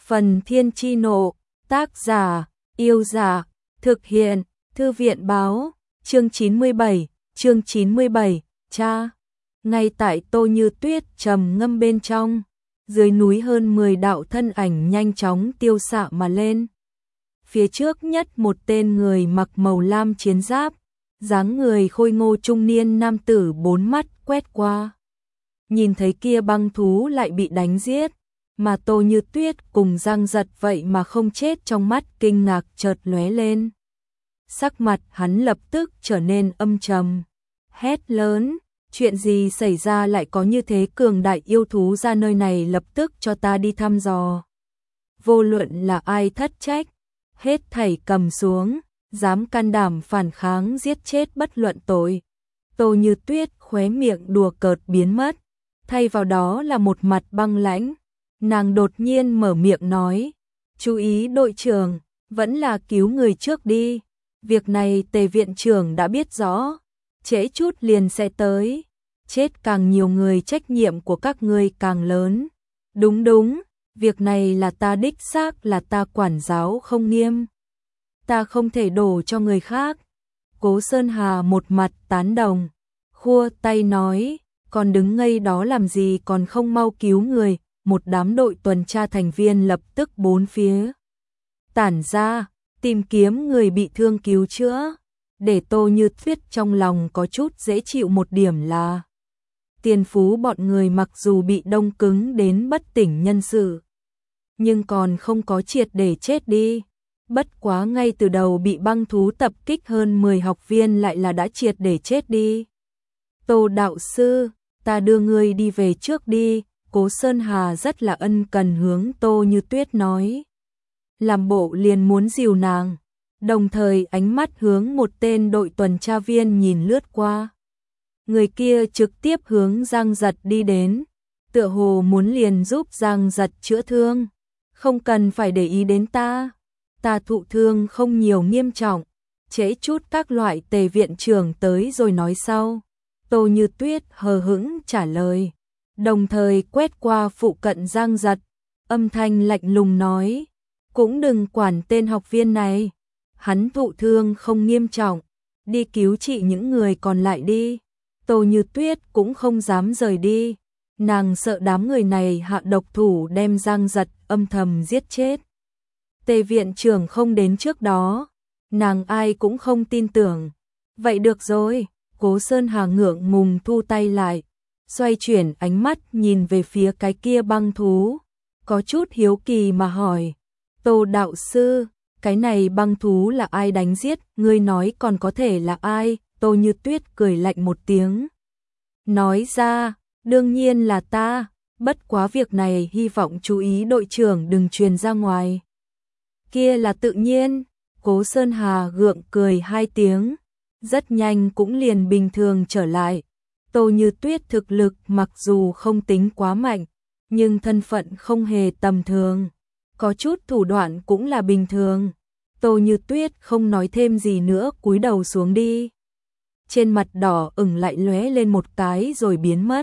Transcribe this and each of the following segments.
Phần Thiên Chi Nộ, tác giả, Yêu Dạ, thực hiện, Thư viện Báo, chương 97, cha. Ngay tại Tô Như Tuyết trầm ngâm bên trong, dưới núi hơn 10 đạo thân ảnh nhanh chóng tiêu xạ mà lên. Phía trước nhất một tên người mặc màu lam chiến giáp, dáng người khôi ngô trung niên nam tử bốn mắt quét qua. Nhìn thấy kia băng thú lại bị đánh giết, mà Tô Như Tuyết cùng Giang Giật vậy mà không chết, trong mắt kinh ngạc chợt lóe lên. Sắc mặt hắn lập tức trở nên âm trầm, hét lớn, chuyện gì xảy ra, lại có như thế cường đại yêu thú ra nơi này, lập tức cho ta đi thăm dò. Vô luận là ai thất trách, hết thảy cầm xuống, dám can đảm phản kháng giết chết bất luận tội. Tô Như Tuyết khóe miệng đùa cợt biến mất, thay vào đó là một mặt băng lãnh. Nàng đột nhiên mở miệng nói, chú ý đội trưởng, vẫn là cứu người trước đi. Việc này Tề viện trưởng đã biết rõ, trễ chút liền sẽ tới. Chết càng nhiều người trách nhiệm của các ngươi càng lớn. Đúng, việc này là ta đích xác là ta quản giáo không nghiêm. Ta không thể đổ cho người khác. Cố Sơn Hà một mặt tán đồng, khua tay nói, còn đứng ngây đó làm gì, còn không mau cứu người. Một đám đội tuần tra thành viên lập tức bốn phía tản ra, tìm kiếm người bị thương cứu chữa. Để Tô Như Tuyết trong lòng có chút dễ chịu một điểm là Tiền Phú bọn người mặc dù bị đông cứng đến bất tỉnh nhân sự, nhưng còn không có triệt để chết đi. Bất quá ngay từ đầu bị băng thú tập kích hơn 10 học viên lại là đã triệt để chết đi. Tô đạo sư, ta đưa ngươi đi về trước đi. Cố Sơn Hà rất là ân cần hướng Tô Như Tuyết nói, làm bộ liền muốn dìu nàng, đồng thời ánh mắt hướng một tên đội tuần tra viên nhìn lướt qua. Người kia trực tiếp hướng Giang Giật đi đến, tựa hồ muốn liền giúp Giang Giật chữa thương. Không cần phải để ý đến ta thụ thương không nhiều, nghiêm trọng, trễ chút các loại Tề viện trưởng tới rồi nói sau. Tô Như Tuyết hờ hững trả lời, đồng thời quét qua phụ cận Giang Giật, âm thanh lạnh lùng nói, cũng đừng quản tên học viên này, hắn thụ thương không nghiêm trọng, đi cứu trị những người còn lại đi. Tô Như Tuyết cũng không dám rời đi, nàng sợ đám người này hạ độc thủ đem Giang Giật âm thầm giết chết. Tề viện trưởng không đến trước đó, nàng ai cũng không tin tưởng. Vậy được rồi, Cố Sơn Hà ngượng ngùng thu tay lại, xoay chuyển ánh mắt nhìn về phía cái kia băng thú, có chút hiếu kỳ mà hỏi, Tô đạo sư, cái này băng thú là ai đánh giết, ngươi nói còn có thể là ai? Tô Như Tuyết cười lạnh một tiếng, nói ra, đương nhiên là ta, bất quá việc này hy vọng chú ý đội trưởng đừng truyền ra ngoài. Kia là tự nhiên. Cố Sơn Hà gượng cười hai tiếng, rất nhanh cũng liền bình thường trở lại. Tô Như Tuyết thực lực mặc dù không tính quá mạnh, nhưng thân phận không hề tầm thường, có chút thủ đoạn cũng là bình thường. Tô Như Tuyết không nói thêm gì nữa, cúi đầu xuống đi. Trên mặt đỏ ửng lại lóe lên một cái rồi biến mất.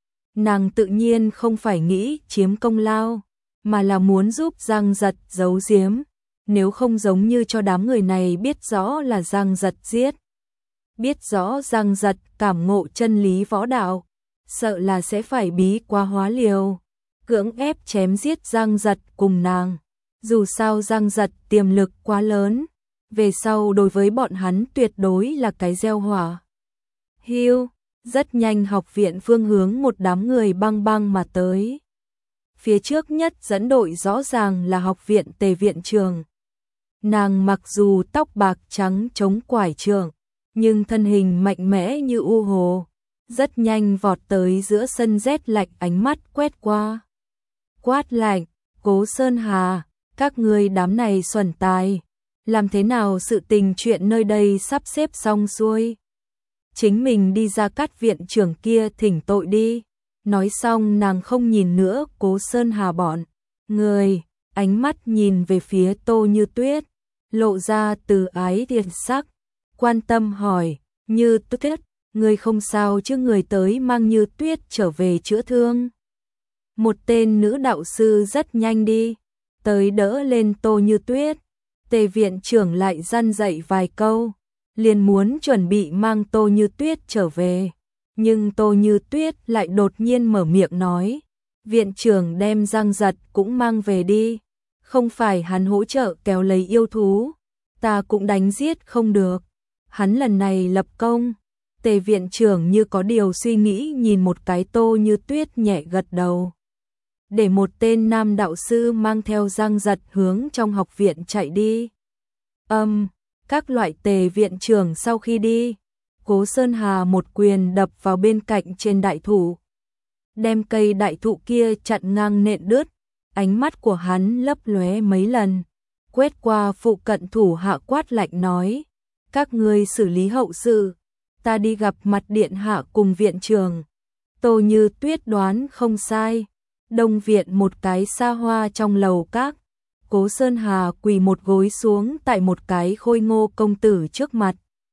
Nàng tự nhiên không phải nghĩ chiếm công lao, mà là muốn giúp Giang Giật giấu giếm, nếu không giống như cho đám người này biết rõ là Giang Giật giết. Biết rõ Giang Giật cảm ngộ chân lý võ đạo, sợ là sẽ phải bí quá hóa liều, cưỡng ép chém giết Giang Giật cùng nàng. Dù sao Giang Giật tiềm lực quá lớn, về sau đối với bọn hắn tuyệt đối là cái gieo hỏa. Hưu, rất nhanh học viện phương hướng một đám người băng băng mà tới. Phía trước nhất dẫn đội rõ ràng là học viện Tề viện trưởng. Nàng mặc dù tóc bạc trắng chống quải trượng, nhưng thân hình mạnh mẽ như u hồ, rất nhanh vọt tới giữa sân rét lạnh, ánh mắt quét qua. Quát lạnh, Cố Sơn Hà, các ngươi đám này xuẩn tài, làm thế nào sự tình chuyện nơi đây sắp xếp xong xuôi. Chính mình đi ra Cát viện trưởng kia thỉnh tội đi. Nói xong nàng không nhìn nữa Cố Sơn Hà bọn người, ánh mắt nhìn về phía Tô Như Tuyết, lộ ra từ ái thiện sắc, quan tâm hỏi, Như Tuyết, người không sao chứ? Người tới mang Như Tuyết trở về chữa thương. Một tên nữ đạo sư rất nhanh đi tới đỡ lên Tô Như Tuyết. Tề viện trưởng lại răn dạy vài câu, liền muốn chuẩn bị mang Tô Như Tuyết trở về. Nhưng Tô Như Tuyết lại đột nhiên mở miệng nói, viện trưởng đem Giang Giật cũng mang về đi, không phải hắn hỗ trợ kéo lấy yêu thú, ta cũng đánh giết không được. Hắn lần này lập công. Tề viện trưởng như có điều suy nghĩ nhìn một cái Tô Như Tuyết nhẹ gật đầu. Để một tên nam đạo sư mang theo Giang Giật hướng trong học viện chạy đi. Các loại. Tề viện trưởng sau khi đi, Cố Sơn Hà một quyền đập vào bên cạnh trên đại thụ, đem cây đại thụ kia chặn ngang nện đứt. Ánh mắt của hắn lấp lóe mấy lần, quét qua phụ cận thủ hạ quát lạnh nói, các ngươi xử lý hậu sự, ta đi gặp mặt điện hạ cùng viện trưởng. Tô Như Tuyết đoán không sai, đông viện một cái xa hoa trong lầu các. Cố Sơn Hà quỳ một gối xuống tại một cái khôi ngô công tử trước mặt.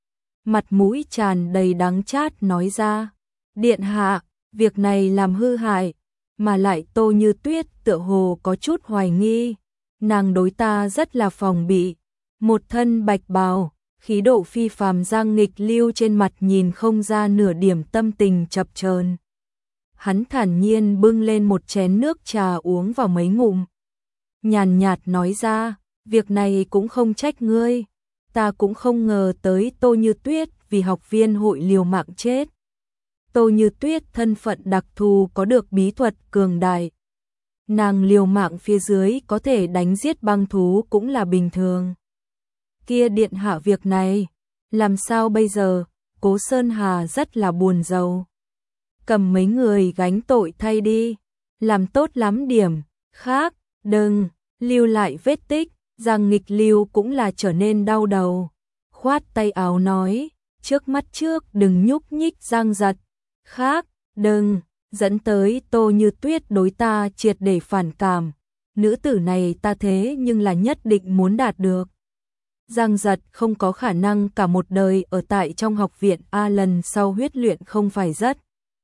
Mặt mũi tràn đầy đắng chát nói ra, điện hạ, việc này làm hư hại, mà lại Tô Như Tuyết tựa hồ có chút hoài nghi, nàng đối ta rất là phòng bị. Một thân bạch bào, khí độ phi phàm Giang Nghịch Lưu trên mặt nhìn không ra nửa điểm tâm tình chập chờn. Hắn thản nhiên bưng lên một chén nước trà uống vào mấy ngụm, nhàn nhạt nói ra, việc này cũng không trách ngươi, ta cũng không ngờ tới Tô Như Tuyết vì học viên hội liều mạng chết. Tô Như Tuyết thân phận đặc thù có được bí thuật cường đại, nàng liều mạng phía dưới có thể đánh giết băng thú cũng là bình thường. Kia điện hạ, việc này làm sao bây giờ? Cố Sơn Hà rất là buồn rầu. Cầm mấy người gánh tội thay đi, làm tốt lắm điểm khác, đừng lưu lại vết tích. Giang Nghịch Lưu cũng là trở nên đau đầu, khoát tay áo nói, trước mắt trước đừng nhúc nhích Giang Giật, khác đừng dẫn tới Tô Như Tuyết đối ta triệt để phản cảm. Nữ tử này ta thế nhưng là nhất định muốn đạt được. Giang Giật không có khả năng cả một đời ở tại trong học viện A, lần sau huyết luyện không phải rất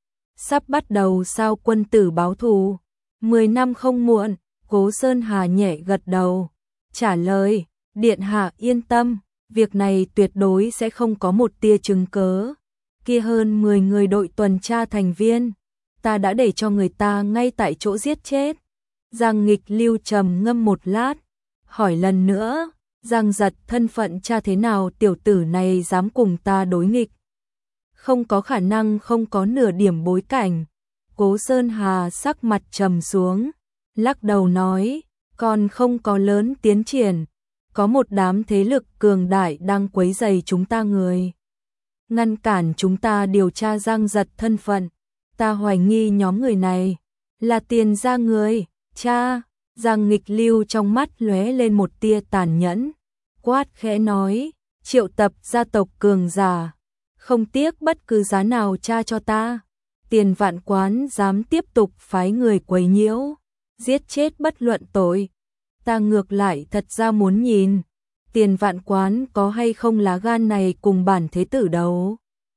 sắp bắt đầu sao? Quân tử báo thù 10 năm không muộn. Cố Sơn Hà nhẹ gật đầu, trả lời, điện hạ yên tâm, việc này tuyệt đối sẽ không có một tia chứng cớ. Kia hơn 10 người đội tuần tra thành viên, ta đã để cho người ta ngay tại chỗ giết chết. Giang Nghịch Lưu trầm ngâm một lát, hỏi lần nữa, Giang Giật thân phận cha thế nào? Tiểu tử này dám cùng ta đối nghịch, không có khả năng, không có nửa điểm bối cảnh. Cố Sơn Hà sắc mặt trầm xuống, lắc đầu nói, còn không có lớn tiến triển, có một đám thế lực cường đại đang quấy rầy chúng ta, người ngăn cản chúng ta điều tra Giang Giật thân phận. Ta hoài nghi nhóm người này là Tiền gia người. Cha. Giang Nghịch Lưu trong mắt lóe lên một tia tàn nhẫn, quát khẽ nói, triệu tập gia tộc cường giả, không tiếc bất cứ giá nào tra cho ta. Tiền Vạn Quán dám tiếp tục phái người quấy nhiễu, giết chết bất luận tội, ta ngược lại thật ra muốn nhìn Tiền Vạn Quán có hay không lá gan này cùng bản thế tử đấu.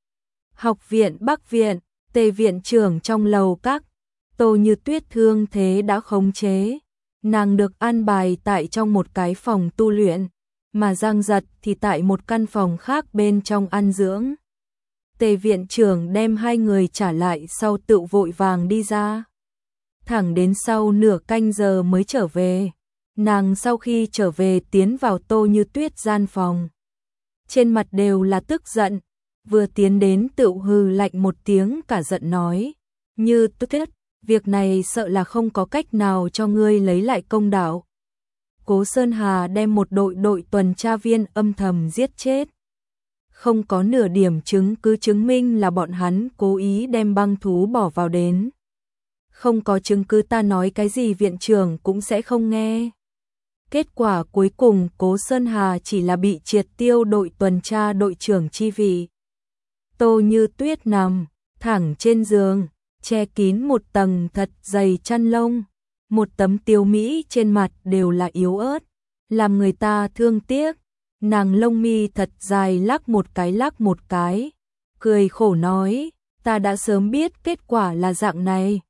Học viện Bắc viện, Tề viện trưởng trong lầu các. Tô Như Tuyết thương thế đã khống chế, nàng được an bài tại trong một cái phòng tu luyện, mà Giang Giật thì tại một căn phòng khác bên trong ăn dưỡng. Tề viện trưởng đem hai người trả lại sau tự vội vàng đi ra, thẳng đến sau nửa canh giờ mới trở về. Nàng sau khi trở về tiến vào Tô Như Tuyết gian phòng, trên mặt đều là tức giận, vừa tiến đến tự hừ lạnh một tiếng cả giận nói, Như Tuyết, việc này sợ là không có cách nào cho ngươi lấy lại công đạo. Cố Sơn Hà đem một đội tuần tra viên âm thầm giết chết, không có nửa điểm chứng cứ chứng minh là bọn hắn cố ý đem băng thú bỏ vào đến. Không có chứng cứ ta nói cái gì viện trưởng cũng sẽ không nghe. Kết quả cuối cùng Cố Sơn Hà chỉ là bị triệt tiêu đội tuần tra đội trưởng chi vị. Tô Như Tuyết nằm thẳng trên giường, che kín một tầng thật dày chăn lông, một tấm tiêu mỹ trên mặt đều là yếu ớt, làm người ta thương tiếc. Nàng lông mi thật dài lắc một cái, cười khổ nói, ta đã sớm biết kết quả là dạng này.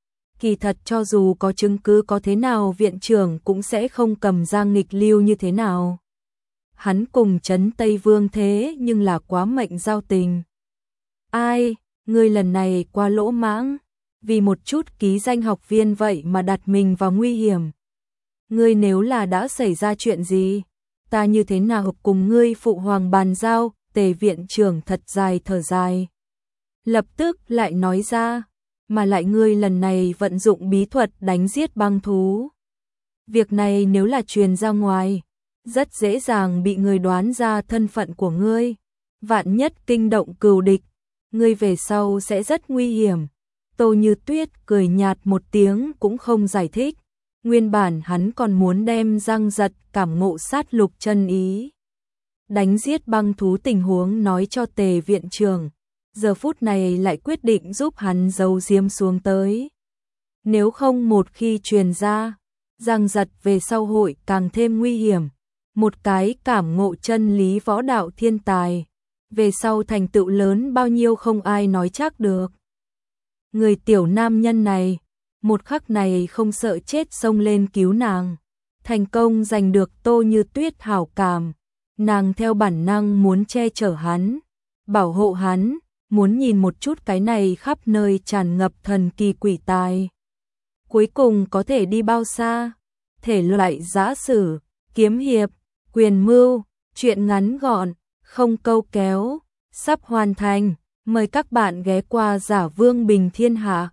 Kỳ thật cho dù có chứng cứ có thế nào viện trưởng cũng sẽ không cầm Giang Nghịch lưu như thế nào. Hắn cùng Trấn Tây Vương thế nhưng là quá mệnh giao tình. Ai, ngươi lần này quá lỗ mãng, vì một chút ký danh học viên vậy mà đặt mình vào nguy hiểm. Ngươi nếu là đã xảy ra chuyện gì, ta như thế nào cùng ngươi phụ hoàng bàn giao, Tề viện trưởng thật dài thở dài. Lập tức lại nói ra, mà lại ngươi lần này vận dụng bí thuật đánh giết băng thú. Việc này nếu là truyền ra ngoài, rất dễ dàng bị người đoán ra thân phận của ngươi. Vạn nhất kinh động cừu địch, ngươi về sau sẽ rất nguy hiểm. Tô Như Tuyết cười nhạt một tiếng cũng không giải thích. Nguyên bản hắn còn muốn đem Giang Giật cảm ngộ sát lục chân ý, đánh giết băng thú tình huống nói cho Tề viện trưởng. Giờ phút này lại quyết định giúp hắn giấu giếm xuống tới. Nếu không một khi truyền ra, Giang Giật về sau hội càng thêm nguy hiểm. Một cái cảm ngộ chân lý võ đạo thiên tài, về sau thành tựu lớn bao nhiêu không ai nói chắc được. Người tiểu nam nhân này, một khắc này không sợ chết xông lên cứu nàng. Thành công giành được Tô Như Tuyết hảo cảm. Nàng theo bản năng muốn che chở hắn, bảo hộ hắn, muốn nhìn một chút cái này khắp nơi tràn ngập thần kỳ quỷ tài. Cuối cùng có thể đi bao xa? Thể loại giã sử, kiếm hiệp, quyền mưu, truyện ngắn gọn, không câu kéo, sắp hoàn thành. Mời các bạn ghé qua Giả Vương Bình Thiên Hạ.